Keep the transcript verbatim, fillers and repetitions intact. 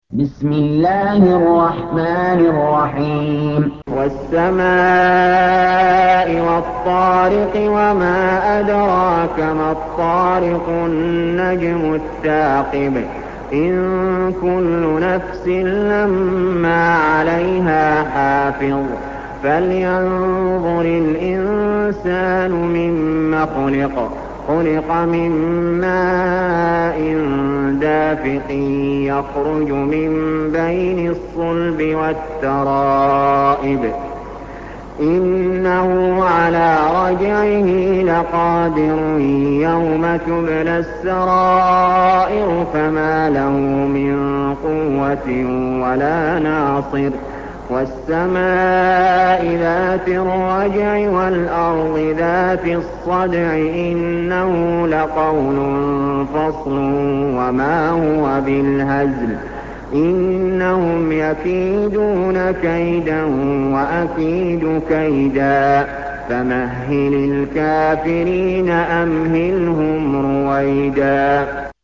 بسم الله الرحمن الرحيم والسماء والطارق وما أدراك ما الطارق النجم الثاقب إن كل نفس لما عليها حافظ فلينظر الإنسان مما خلق خلق من ماء دافق يخرج من بين الصلب والترائب إنه على رجعه لقادر يوم تبلى السرائر فما له من قوة ولا ناصر والسماء ذات الرجع والأرض ذات الصدع إنه لقول فصل وما هو بالهزل إنهم يكيدون كيدا وأكيد كيدا فمهل الكافرين أمهلهم رويدا